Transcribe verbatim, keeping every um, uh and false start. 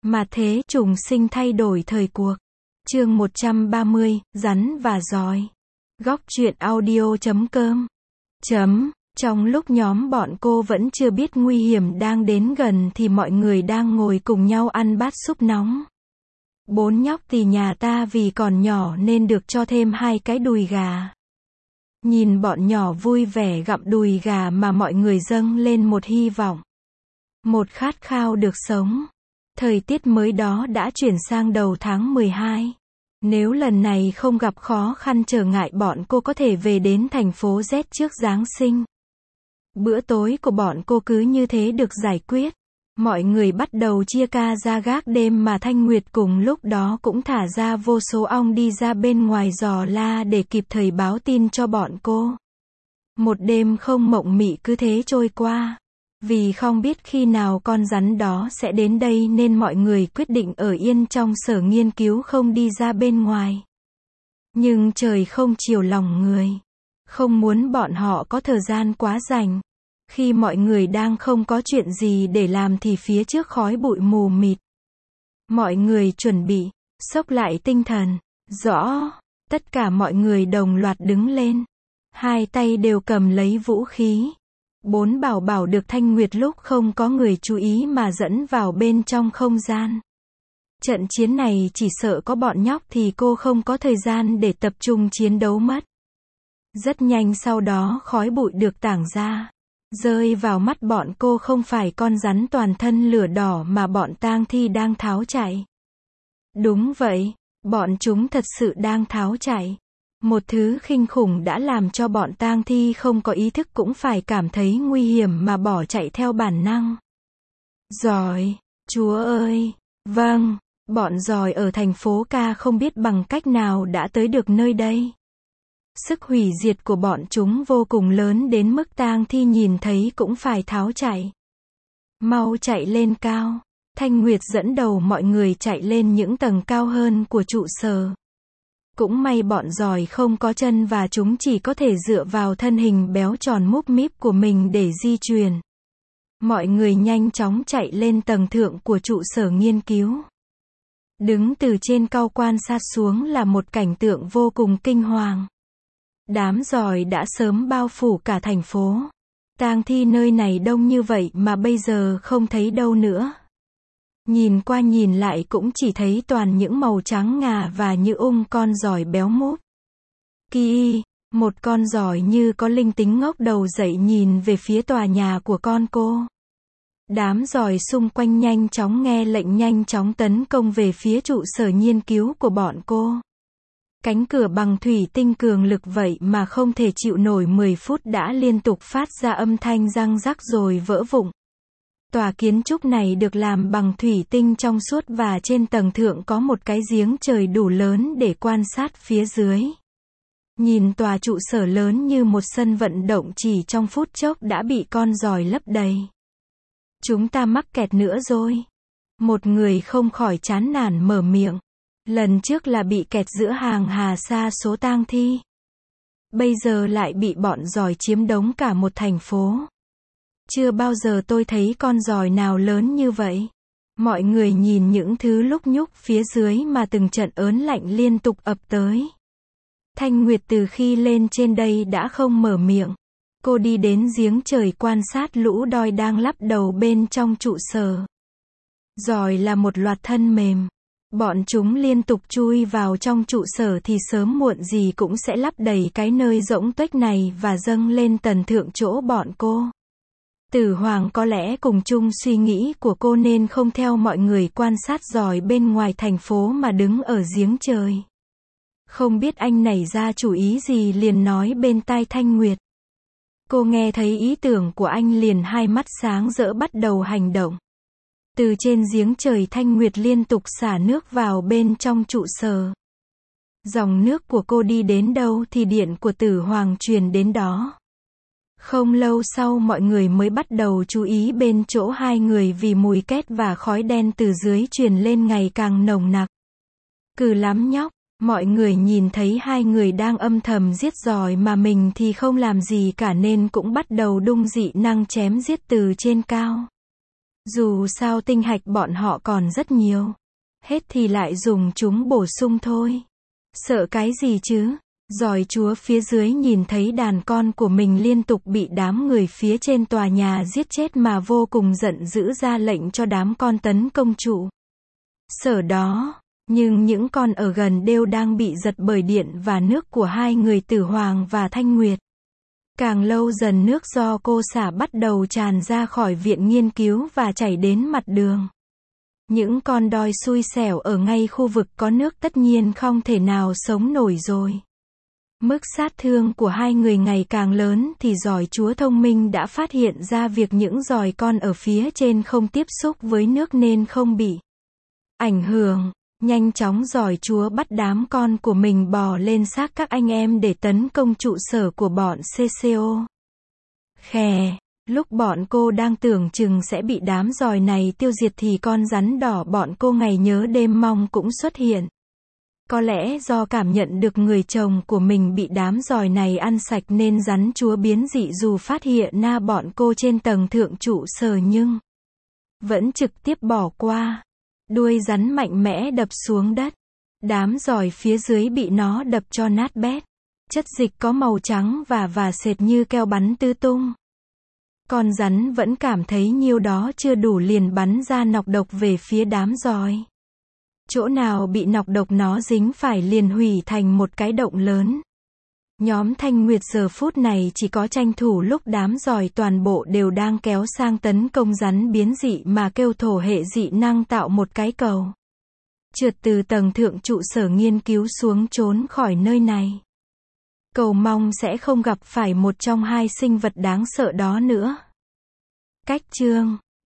Mà thế trùng sinh thay đổi thời cuộc. Chương một trăm ba mươi, rắn và giòi. Góc truyện audio chấm com. Chấm. Trong lúc nhóm bọn cô vẫn chưa biết nguy hiểm đang đến gần thì mọi người đang ngồi cùng nhau ăn bát súp nóng. Bốn nhóc thì nhà ta vì còn nhỏ nên được cho thêm hai cái đùi gà. Nhìn bọn nhỏ vui vẻ gặm đùi gà mà mọi người dâng lên một hy vọng. Một khát khao được sống. Thời tiết mới đó đã chuyển sang đầu tháng mười hai. Nếu lần này không gặp khó khăn trở ngại bọn cô có thể về đến thành phố Z trước Giáng sinh. Bữa tối của bọn cô cứ như thế được giải quyết. Mọi người bắt đầu chia ca ra gác đêm mà Thanh Nguyệt cùng lúc đó cũng thả ra vô số ong đi ra bên ngoài giò la để kịp thời báo tin cho bọn cô. Một đêm không mộng mị cứ thế trôi qua. Vì không biết khi nào con rắn đó sẽ đến đây nên mọi người quyết định ở yên trong sở nghiên cứu không đi ra bên ngoài. Nhưng trời không chiều lòng người. Không muốn bọn họ có thời gian quá rảnh. Khi mọi người đang không có chuyện gì để làm thì phía trước khói bụi mù mịt. Mọi người chuẩn bị, xốc lại tinh thần. Rõ, tất cả mọi người đồng loạt đứng lên. Hai tay đều cầm lấy vũ khí. Bốn bảo bảo được Thanh Nguyệt lúc không có người chú ý mà dẫn vào bên trong không gian. Trận chiến này chỉ sợ có bọn nhóc thì cô không có thời gian để tập trung chiến đấu mất. Rất nhanh sau đó khói bụi được tảng ra. Rơi vào mắt bọn cô không phải con rắn toàn thân lửa đỏ mà bọn tang thi đang tháo chạy. Đúng vậy, bọn chúng thật sự đang tháo chạy. Một thứ kinh khủng đã làm cho bọn tang thi không có ý thức cũng phải cảm thấy nguy hiểm mà bỏ chạy theo bản năng. Giòi, chúa ơi, vâng, bọn giòi ở thành phố Ca không biết bằng cách nào đã tới được nơi đây. Sức hủy diệt của bọn chúng vô cùng lớn đến mức tang thi nhìn thấy cũng phải tháo chạy. Mau chạy lên cao. Thanh Nguyệt dẫn đầu mọi người chạy lên những tầng cao hơn của trụ sở. Cũng may bọn giòi không có chân và chúng chỉ có thể dựa vào thân hình béo tròn múp míp của mình để di chuyển. Mọi người nhanh chóng chạy lên tầng thượng của trụ sở nghiên cứu. Đứng từ trên cao quan sát xuống là một cảnh tượng vô cùng kinh hoàng. Đám giòi đã sớm bao phủ cả thành phố. Tang thi nơi này đông như vậy mà bây giờ không thấy đâu nữa. Nhìn qua nhìn lại cũng chỉ thấy toàn những màu trắng ngà và như ung con giòi béo múp. Ki, một con giòi như có linh tính ngóc đầu dậy nhìn về phía tòa nhà của con cô. Đám giòi xung quanh nhanh chóng nghe lệnh nhanh chóng tấn công về phía trụ sở nghiên cứu của bọn cô. Cánh cửa bằng thủy tinh cường lực vậy mà không thể chịu nổi mười phút đã liên tục phát ra âm thanh răng rắc rồi vỡ vụn. Tòa kiến trúc này được làm bằng thủy tinh trong suốt và trên tầng thượng có một cái giếng trời đủ lớn để quan sát phía dưới. Nhìn tòa trụ sở lớn như một sân vận động chỉ trong phút chốc đã bị con giòi lấp đầy. Chúng ta mắc kẹt nữa rồi. Một người không khỏi chán nản mở miệng. Lần trước là bị kẹt giữa hàng hà sa số tang thi. Bây giờ lại bị bọn giòi chiếm đóng cả một thành phố. Chưa bao giờ tôi thấy con giòi nào lớn như vậy. Mọi người nhìn những thứ lúc nhúc phía dưới mà từng trận ớn lạnh liên tục ập tới. Thanh Nguyệt từ khi lên trên đây đã không mở miệng. Cô đi đến giếng trời quan sát lũ đoi đang lắp đầu bên trong trụ sở. Giòi là một loạt thân mềm. Bọn chúng liên tục chui vào trong trụ sở thì sớm muộn gì cũng sẽ lấp đầy cái nơi rỗng tuếch này và dâng lên tầng thượng chỗ bọn cô. Tử Hoàng có lẽ cùng chung suy nghĩ của cô nên không theo mọi người quan sát giòi bên ngoài thành phố mà đứng ở giếng trời. Không biết anh nảy ra chủ ý gì liền nói bên tai Thanh Nguyệt. Cô nghe thấy ý tưởng của anh liền hai mắt sáng rỡ bắt đầu hành động. Từ trên giếng trời Thanh Nguyệt liên tục xả nước vào bên trong trụ sở. Dòng nước của cô đi đến đâu thì điện của Tử Hoàng truyền đến đó. Không lâu sau mọi người mới bắt đầu chú ý bên chỗ hai người vì mùi két và khói đen từ dưới truyền lên ngày càng nồng nặc. Cừ lắm nhóc, mọi người nhìn thấy hai người đang âm thầm giết giòi mà mình thì không làm gì cả nên cũng bắt đầu đung dị năng chém giết từ trên cao. Dù sao tinh hạch bọn họ còn rất nhiều. Hết thì lại dùng chúng bổ sung thôi. Sợ cái gì chứ? Giỏi chúa phía dưới nhìn thấy đàn con của mình liên tục bị đám người phía trên tòa nhà giết chết mà vô cùng giận dữ, ra lệnh cho đám con tấn công trụ sở đó. Nhưng những con ở gần đều đang bị giật bởi điện và nước của hai người Tử Hoàng và Thanh Nguyệt. Càng lâu dần nước do cô xả bắt đầu tràn ra khỏi viện nghiên cứu và chảy đến mặt đường. Những con đoi xui xẻo ở ngay khu vực có nước tất nhiên không thể nào sống nổi rồi. Mức sát thương của hai người ngày càng lớn thì giỏi chúa thông minh đã phát hiện ra việc những giòi con ở phía trên không tiếp xúc với nước nên không bị ảnh hưởng. Nhanh chóng giỏi chúa bắt đám con của mình bò lên xác các anh em để tấn công trụ sở của bọn xê xê ô. Khè, lúc bọn cô đang tưởng chừng sẽ bị đám giòi này tiêu diệt thì con rắn đỏ bọn cô ngày nhớ đêm mong cũng xuất hiện. Có lẽ do cảm nhận được người chồng của mình bị đám giòi này ăn sạch nên rắn chúa biến dị dù phát hiện na bọn cô trên tầng thượng trụ sở nhưng vẫn trực tiếp bỏ qua. Đuôi rắn mạnh mẽ đập xuống đất. Đám giòi phía dưới bị nó đập cho nát bét. Chất dịch có màu trắng và và sệt như keo bắn tứ tung. Con rắn vẫn cảm thấy nhiêu đó chưa đủ liền bắn ra nọc độc về phía đám giòi. Chỗ nào bị nọc độc nó dính phải liền hủy thành một cái động lớn. Nhóm Thanh Nguyệt giờ phút này chỉ có tranh thủ lúc đám giòi toàn bộ đều đang kéo sang tấn công rắn biến dị mà kêu thổ hệ dị năng tạo một cái cầu. Trượt từ tầng thượng trụ sở nghiên cứu xuống trốn khỏi nơi này. Cầu mong sẽ không gặp phải một trong hai sinh vật đáng sợ đó nữa. Cách chương